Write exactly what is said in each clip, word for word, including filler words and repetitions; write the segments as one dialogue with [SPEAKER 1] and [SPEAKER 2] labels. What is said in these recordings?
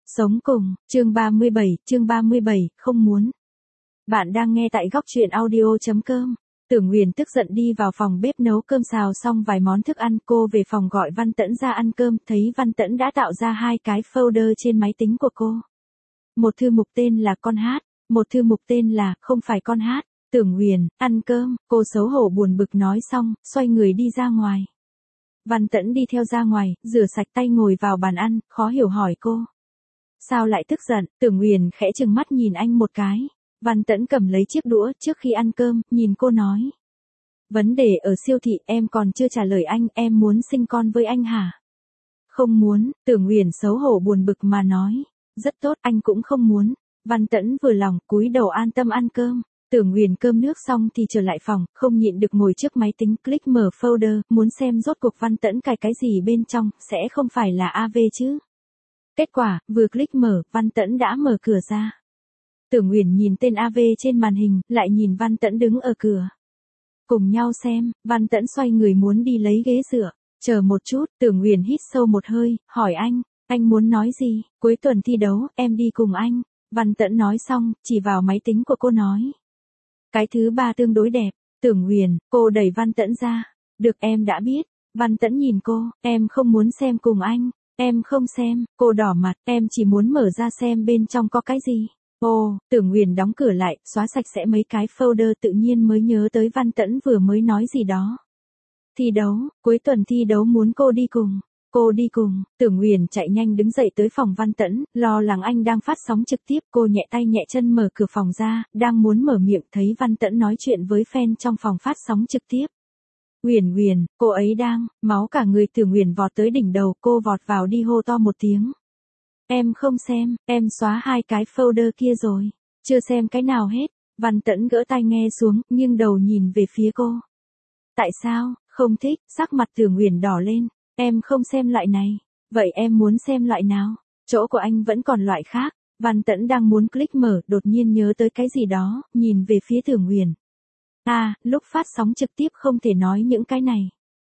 [SPEAKER 1] Sống cùng, chương ba mươi bảy, chương ba mươi bảy, không muốn. Bạn đang nghe tại góc truyện audio chấm com. Tưởng Nguyền tức giận đi vào phòng bếp nấu cơm, xào xong vài món thức ăn, cô về phòng gọi Văn Tẫn ra ăn cơm, thấy Văn Tẫn đã tạo ra hai cái folder trên máy tính của cô. Một thư mục tên là con hát, một thư mục tên là không phải con hát. Tưởng Nguyền, ăn cơm, cô xấu hổ buồn bực nói xong, xoay người đi ra ngoài. Văn Tẫn đi theo ra ngoài, rửa sạch tay ngồi vào bàn ăn, khó hiểu hỏi cô. Sao lại tức giận? Tưởng Nguyền khẽ trừng mắt nhìn anh một cái. Văn Tẫn cầm lấy chiếc đũa trước khi ăn cơm, nhìn cô nói. Vấn đề ở siêu thị em còn chưa trả lời anh, em muốn sinh con với anh hả? Không muốn, Tưởng Nguyền xấu hổ buồn bực mà nói. Rất tốt, anh cũng không muốn. Văn Tẫn vừa lòng, cúi đầu an tâm ăn cơm. Tưởng Nguyền cơm nước xong thì trở lại phòng, không nhịn được ngồi trước máy tính, click mở folder, muốn xem rốt cuộc Văn Tẫn cài cái gì bên trong, sẽ không phải là a vê chứ. Kết quả, vừa click mở, Văn Tẫn đã mở cửa ra. Tưởng Nguyền nhìn tên a vê trên màn hình, lại nhìn Văn Tẫn đứng ở cửa. Cùng nhau xem, Văn Tẫn xoay người muốn đi lấy ghế dựa. Chờ một chút, Tưởng Nguyền hít sâu một hơi, hỏi anh, anh muốn nói gì? Cuối tuần thi đấu, em đi cùng anh. Văn Tẫn nói xong, chỉ vào máy tính của cô nói. Cái thứ ba tương đối đẹp. Tưởng Nguyền, cô đẩy Văn Tẫn ra. Được, em đã biết. Văn Tẫn nhìn cô, em không muốn xem cùng anh. Em không xem, cô đỏ mặt, em chỉ muốn mở ra xem bên trong có cái gì. Ồ, Tưởng Nguyền đóng cửa lại, xóa sạch sẽ mấy cái folder, tự nhiên mới nhớ tới Văn Tẫn vừa mới nói gì đó. Thi đấu, cuối tuần thi đấu muốn cô đi cùng. Cô đi cùng, Tưởng Nguyền chạy nhanh đứng dậy tới phòng Văn Tẫn, lo lắng anh đang phát sóng trực tiếp, cô nhẹ tay nhẹ chân mở cửa phòng ra, đang muốn mở miệng thấy Văn Tẫn nói chuyện với fan trong phòng phát sóng trực tiếp. Nguyền Nguyền, cô ấy đang, máu cả người Tưởng Nguyền vọt tới đỉnh đầu, cô vọt vào đi hô to một tiếng. Em không xem, em xóa hai cái folder kia rồi, chưa xem cái nào hết. Văn Tẫn gỡ tai nghe xuống, nghiêng đầu nhìn về phía cô. Tại sao, không thích? Sắc mặt Tưởng Nguyền đỏ lên. Em không xem loại này. Vậy em muốn xem loại nào? Chỗ của anh vẫn còn loại khác. Văn Tẫn đang muốn click mở, đột nhiên nhớ tới cái gì đó, nhìn về phía Tưởng Nguyền. À, lúc phát sóng trực tiếp không thể nói những cái này.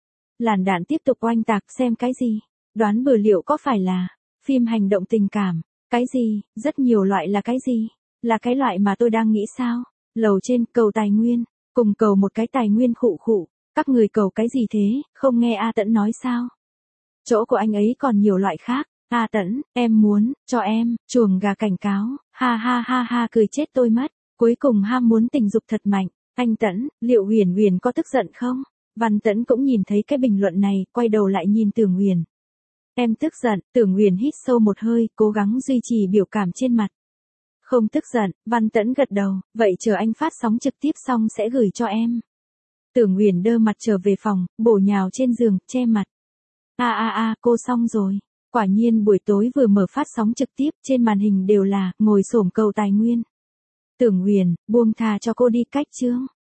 [SPEAKER 1] Làn đạn tiếp tục oanh tạc, xem cái gì? Đoán bừa liệu có phải là phim hành động tình cảm? Cái gì? Rất nhiều loại là cái gì? Là cái loại mà tôi đang nghĩ sao? Lầu trên, cầu tài nguyên. Cùng cầu một cái tài nguyên khụ khụ. Các người cầu cái gì thế? Không nghe A Tẫn nói sao? Chỗ của anh ấy còn nhiều loại khác. A Tẫn, em muốn, cho em, chuồng gà cảnh cáo. Ha ha ha ha, cười chết tôi mất. Cuối cùng ham muốn tình dục thật mạnh. Anh Tẫn, liệu Nguyền Nguyền có tức giận không? Văn Tẫn cũng nhìn thấy cái bình luận này, quay đầu lại nhìn Tưởng Nguyền. Em tức giận. Tưởng Nguyền hít sâu một hơi, cố gắng duy trì biểu cảm trên mặt. Không tức giận. Văn Tẫn gật đầu, vậy chờ anh phát sóng trực tiếp xong sẽ gửi cho em. Tưởng Nguyền đơ mặt trở về phòng, bổ nhào trên giường, che mặt. A a a, cô xong rồi. Quả nhiên buổi tối vừa mở phát sóng trực tiếp, trên màn hình đều là ngồi xổm cầu tài nguyên. Tưởng Nguyền, buông thà cho cô đi, cách chương.